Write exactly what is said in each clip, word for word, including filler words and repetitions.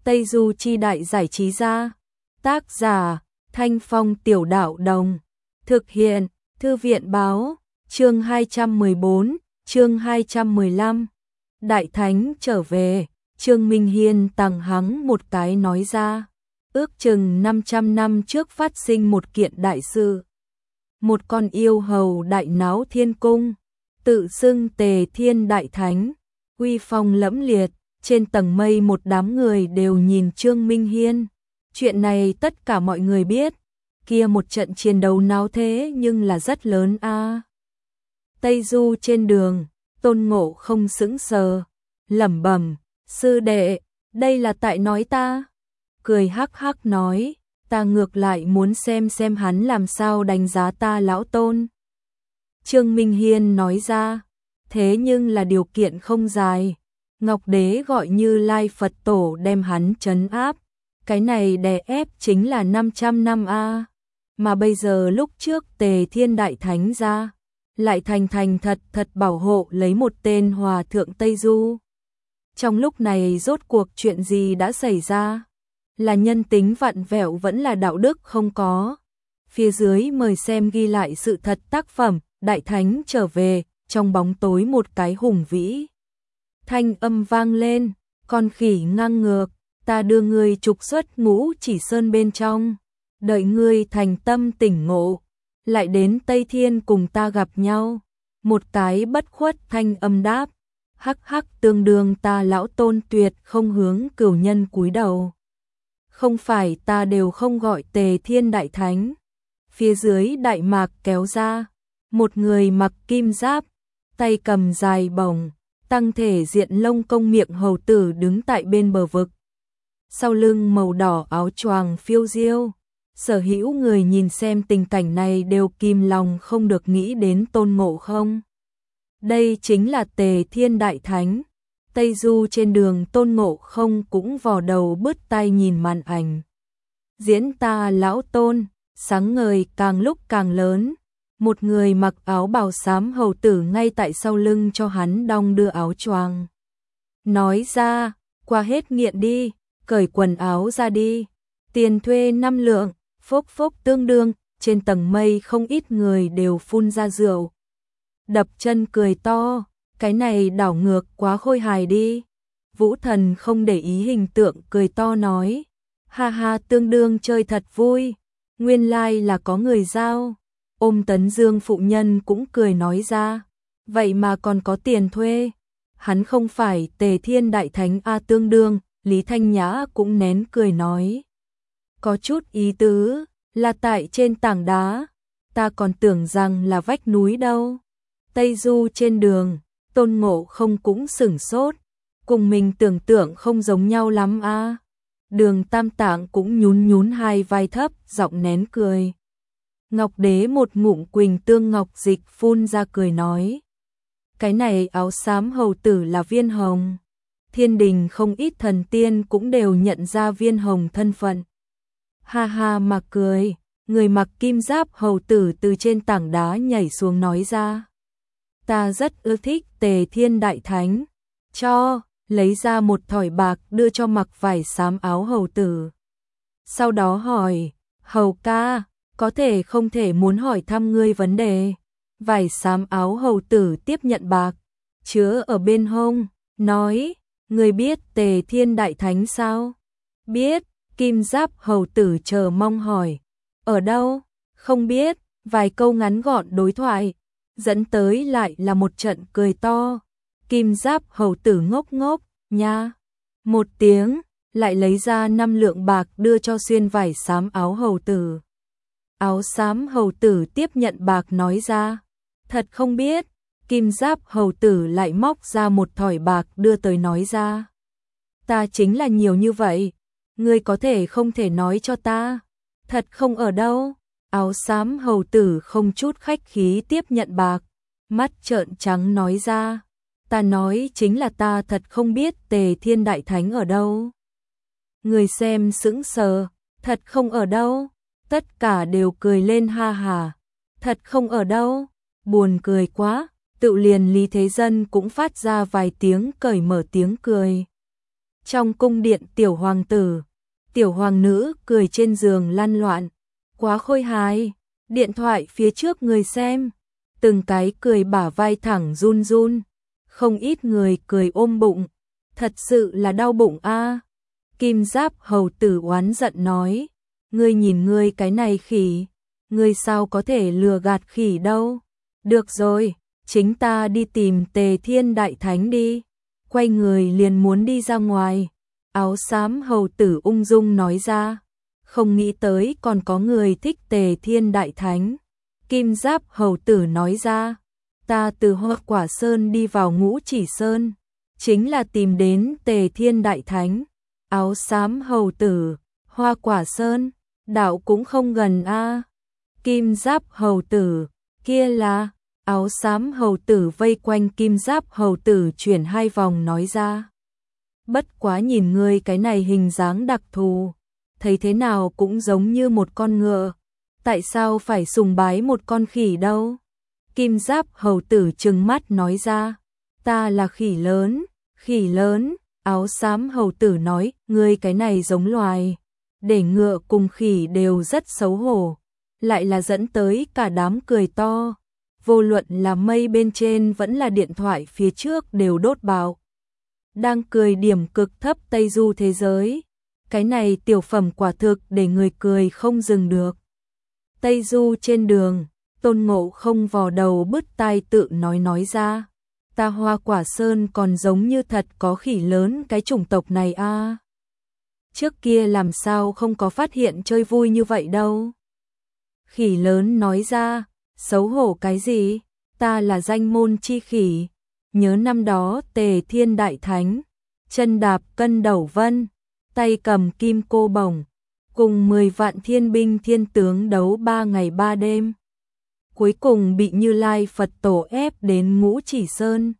Tây Du Chi Đại Giải Trí Gia. Tác giả Thanh Phong Tiểu Đạo Đồng. Thực hiện Thư viện Báo. Chương hai trăm mười bốn, chương hai trăm mười lăm. Đại Thánh trở về. Trương Minh Hiên tằng hắng một cái nói ra. Ước chừng năm trăm năm trước phát sinh một kiện đại sự. Một con yêu hầu đại náo thiên cung, tự xưng Tề Thiên Đại Thánh, uy phong lẫm liệt, trên tầng mây một đám người đều nhìn Trương Minh Hiên. Chuyện này tất cả mọi người biết, kia một trận chiến đấu náo thế nhưng là rất lớn a. À. Tây Du trên đường, Tôn Ngộ không sững sờ, lẩm bẩm, sư đệ, đây là tại nói ta. Cười hắc hắc nói, ta ngược lại muốn xem xem hắn làm sao đánh giá ta lão Tôn. Trương Minh Hiên nói ra, thế nhưng là điều kiện không dài. Ngọc Đế gọi Như Lai Phật Tổ đem hắn trấn áp. Cái này đè ép chính là năm trăm năm a. Mà bây giờ lúc trước Tề Thiên Đại Thánh ra, lại thành thành thật thật bảo hộ lấy một tên hòa thượng Tây Du. Trong lúc này rốt cuộc chuyện gì đã xảy ra? Là nhân tính vặn vẹo vẫn là đạo đức không có. Phía dưới mời xem ghi lại sự thật tác phẩm, Đại Thánh trở về, trong bóng tối một cái hùng vĩ. Thanh âm vang lên, con khỉ ngang ngược, ta đưa ngươi trục xuất Ngũ Chỉ Sơn bên trong, đợi ngươi thành tâm tỉnh ngộ, lại đến Tây Thiên cùng ta gặp nhau. Một cái bất khuất thanh âm đáp, hắc hắc, tương đương ta lão Tôn tuyệt không hướng cửu nhân cúi đầu. Không phải ta đều không gọi Tề Thiên Đại Thánh. Phía dưới đại mạc kéo ra, một người mặc kim giáp, tay cầm dài bổng, tăng thể diện lông công miệng hầu tử đứng tại bên bờ vực. Sau lưng màu đỏ áo choàng phiêu diêu, sở hữu người nhìn xem tình cảnh này đều kìm lòng không được nghĩ đến Tôn Ngộ không. Đây chính là Tề Thiên Đại Thánh. Tây Du trên đường Tôn Ngộ không cũng vò đầu bứt tai nhìn màn ảnh. Diễn ta lão Tôn, sáng ngời càng lúc càng lớn. Một người mặc áo bào xám hầu tử ngay tại sau lưng cho hắn đong đưa áo choàng. Nói ra, qua hết nghiện đi, cởi quần áo ra đi. Tiền thuê năm lượng, phốc phốc tương đương, trên tầng mây không ít người đều phun ra rượu. Đập chân cười to, cái này đảo ngược quá khôi hài đi. Vũ Thần không để ý hình tượng cười to nói, ha ha, tương đương chơi thật vui, nguyên lai là có người giao. Ôm Tấn Dương phụ nhân cũng cười nói ra, vậy mà còn có tiền thuê. Hắn không phải Tề Thiên Đại Thánh a. Tương đương, Lý Thanh Nhã cũng nén cười nói, có chút ý tứ, là tại trên tảng đá, ta còn tưởng rằng là vách núi đâu. Tây Du trên đường, Tôn Ngộ không cũng sửng sốt, cùng mình tưởng tượng không giống nhau lắm a. Đường Tam Tạng cũng nhún nhún hai vai thấp, giọng nén cười. Ngọc Đế một ngụm Quỳnh Tương Ngọc Dịch phun ra cười nói, cái này áo xám hầu tử là Viên Hồng. Thiên đình không ít thần tiên cũng đều nhận ra Viên Hồng thân phận. Ha ha mà cười, người mặc kim giáp hầu tử từ trên tảng đá nhảy xuống nói ra, ta rất ưa thích Tề Thiên Đại Thánh, cho, lấy ra một thỏi bạc đưa cho mặc vải xám áo hầu tử. Sau đó hỏi, hầu ca, có thể không thể muốn hỏi thăm ngươi vấn đề. Vải xám áo hầu tử tiếp nhận bạc, chứa ở bên hông, nói, ngươi biết Tề Thiên Đại Thánh sao? Biết. Kim giáp hầu tử chờ mong hỏi, ở đâu? Không biết. Vài câu ngắn gọn đối thoại, dẫn tới lại là một trận cười to. Kim giáp hầu tử ngốc ngốc, nha. Một tiếng, lại lấy ra năm lượng bạc đưa cho xuyên vải xám áo hầu tử. Áo xám hầu tử tiếp nhận bạc nói ra, thật không biết. Kim giáp hầu tử lại móc ra một thỏi bạc đưa tới nói ra, ta chính là nhiều như vậy, ngươi có thể không thể nói cho ta, thật không ở đâu. Áo xám hầu tử không chút khách khí tiếp nhận bạc, mắt trợn trắng nói ra, ta nói chính là ta thật không biết Tề Thiên Đại Thánh ở đâu. Người xem sững sờ, thật không ở đâu. Tất cả đều cười lên ha hà, thật không ở đâu, buồn cười quá. Tự liền Lý Thế Dân cũng phát ra vài tiếng cởi mở tiếng cười. Trong cung điện tiểu hoàng tử, tiểu hoàng nữ cười trên giường lăn loạn, quá khôi hài. Điện thoại phía trước người xem, từng cái cười bả vai thẳng run run, không ít người cười ôm bụng, thật sự là đau bụng a. Kim Giáp hầu tử oán giận nói, ngươi nhìn ngươi cái này khỉ, ngươi sao có thể lừa gạt khỉ đâu. Được rồi, chính ta đi tìm Tề Thiên Đại Thánh đi. Quay người liền muốn đi ra ngoài. Áo xám hầu tử ung dung nói ra, không nghĩ tới còn có người thích Tề Thiên Đại Thánh. Kim Giáp hầu tử nói ra, ta từ Hoa Quả Sơn đi vào Ngũ Chỉ Sơn, chính là tìm đến Tề Thiên Đại Thánh. Áo xám hầu tử, Hoa Quả Sơn, đạo cũng không gần a. Kim Giáp hầu tử, kia là. Áo xám hầu tử vây quanh Kim Giáp hầu tử chuyển hai vòng nói ra, bất quá nhìn ngươi cái này hình dáng đặc thù, thấy thế nào cũng giống như một con ngựa, tại sao phải sùng bái một con khỉ đâu. Kim Giáp hầu tử trừng mắt nói ra, ta là khỉ lớn. Khỉ lớn. Áo xám hầu tử nói, ngươi cái này giống loài, để ngựa cùng khỉ đều rất xấu hổ, lại là dẫn tới cả đám cười to. Vô luận là mây bên trên vẫn là điện thoại phía trước đều đốt bạo. Đang cười điểm cực thấp Tây Du thế giới. Cái này tiểu phẩm quả thực để người cười không dừng được. Tây Du trên đường, Tôn Ngộ Không vò đầu bứt tai tự nói nói ra, ta Hoa Quả Sơn còn giống như thật có khỉ lớn cái chủng tộc này a. À. Trước kia làm sao không có phát hiện chơi vui như vậy đâu. Khỉ lớn nói ra, xấu hổ cái gì, ta là danh môn chi khỉ. Nhớ năm đó Tề Thiên Đại Thánh, chân đạp cân đầu vân, tay cầm kim cô bổng, cùng mười vạn thiên binh thiên tướng đấu ba ngày ba đêm. Cuối cùng bị Như Lai Phật Tổ ép đến Ngũ Chỉ Sơn.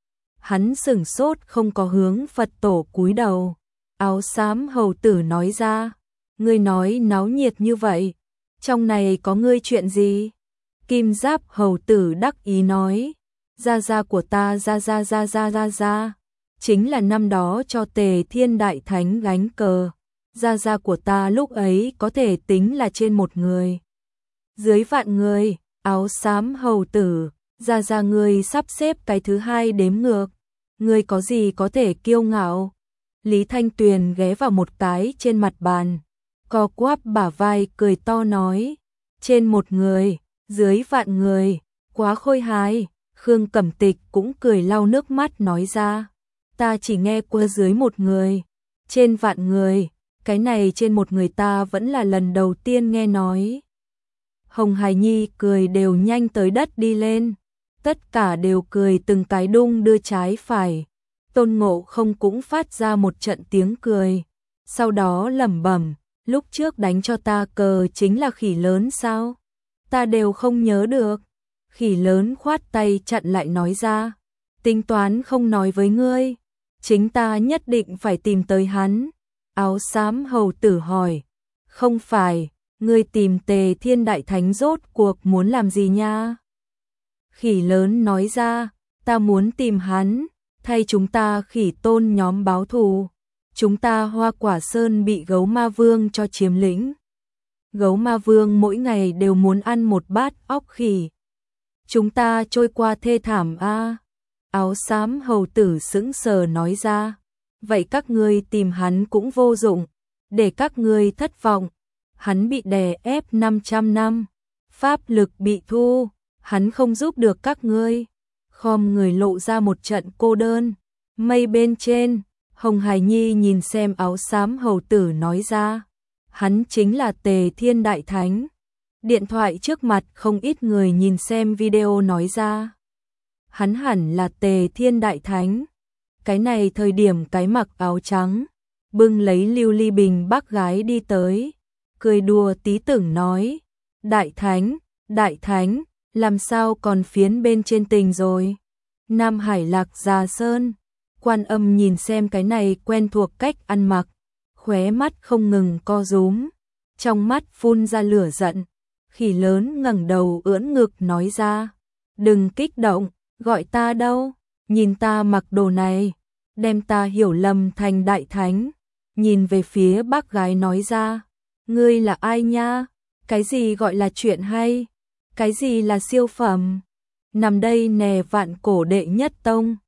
Hắn sửng sốt không có hướng Phật Tổ cúi đầu. Áo xám hầu tử nói ra, ngươi nói náo nhiệt như vậy, trong này có ngươi chuyện gì? Kim Giáp hầu tử đắc ý nói, gia gia của ta gia gia gia gia gia gia, chính là năm đó cho Tề Thiên Đại Thánh gánh cờ. Gia gia của ta lúc ấy có thể tính là trên một người, dưới vạn người. Áo xám hầu tử, gia gia ngươi sắp xếp cái thứ hai đếm ngược, ngươi có gì có thể kiêu ngạo? Lý Thanh Tuyền ghé vào một cái trên mặt bàn, co quắp bả vai cười to nói, trên một người, dưới vạn người, quá khôi hài. Khương Cẩm Tịch cũng cười lau nước mắt nói ra, ta chỉ nghe qua dưới một người, trên vạn người, cái này trên một người ta vẫn là lần đầu tiên nghe nói. Hồng Hải Nhi cười đều nhanh tới đất đi lên, tất cả đều cười từng cái đung đưa trái phải. Tôn Ngộ Không cũng phát ra một trận tiếng cười, sau đó lẩm bẩm, lúc trước đánh cho ta cờ chính là khỉ lớn sao? Ta đều không nhớ được. Khỉ lớn khoát tay chặn lại nói ra, tính toán không nói với ngươi, chính ta nhất định phải tìm tới hắn. Áo xám hầu tử hỏi, không phải, ngươi tìm Tề Thiên Đại Thánh rốt cuộc muốn làm gì nha? Khỉ lớn nói ra, ta muốn tìm hắn, thay chúng ta khỉ tôn nhóm báo thù. Chúng ta Hoa Quả Sơn bị gấu ma vương cho chiếm lĩnh. Gấu ma vương mỗi ngày đều muốn ăn một bát óc khỉ. Chúng ta trôi qua thê thảm a. À. Áo xám hầu tử sững sờ nói ra, vậy các ngươi tìm hắn cũng vô dụng, để các ngươi thất vọng. Hắn bị đè ép năm trăm năm, pháp lực bị thu, hắn không giúp được các ngươi. Khom người lộ ra một trận cô đơn. Mây bên trên, Hồng Hải Nhi nhìn xem áo xám hầu tử nói ra, hắn chính là Tề Thiên Đại Thánh. Điện thoại trước mặt không ít người nhìn xem video nói ra, hắn hẳn là Tề Thiên Đại Thánh. Cái này thời điểm cái mặc áo trắng, bưng lấy lưu ly bình bác gái đi tới, cười đùa tí tưởng nói, Đại Thánh, Đại Thánh, làm sao còn phiến bên trên tình rồi? Nam Hải Lạc Già Sơn, Quan Âm nhìn xem cái này quen thuộc cách ăn mặc, khóe mắt không ngừng co rúm, trong mắt phun ra lửa giận. Khỉ lớn ngẩng đầu ưỡn ngực nói ra, đừng kích động, gọi ta đâu, nhìn ta mặc đồ này, đem ta hiểu lầm thành đại thánh. Nhìn về phía bác gái nói ra, ngươi là ai nha? Cái gì gọi là chuyện hay? Cái gì là siêu phẩm? Nằm đây nè vạn cổ đệ nhất tông.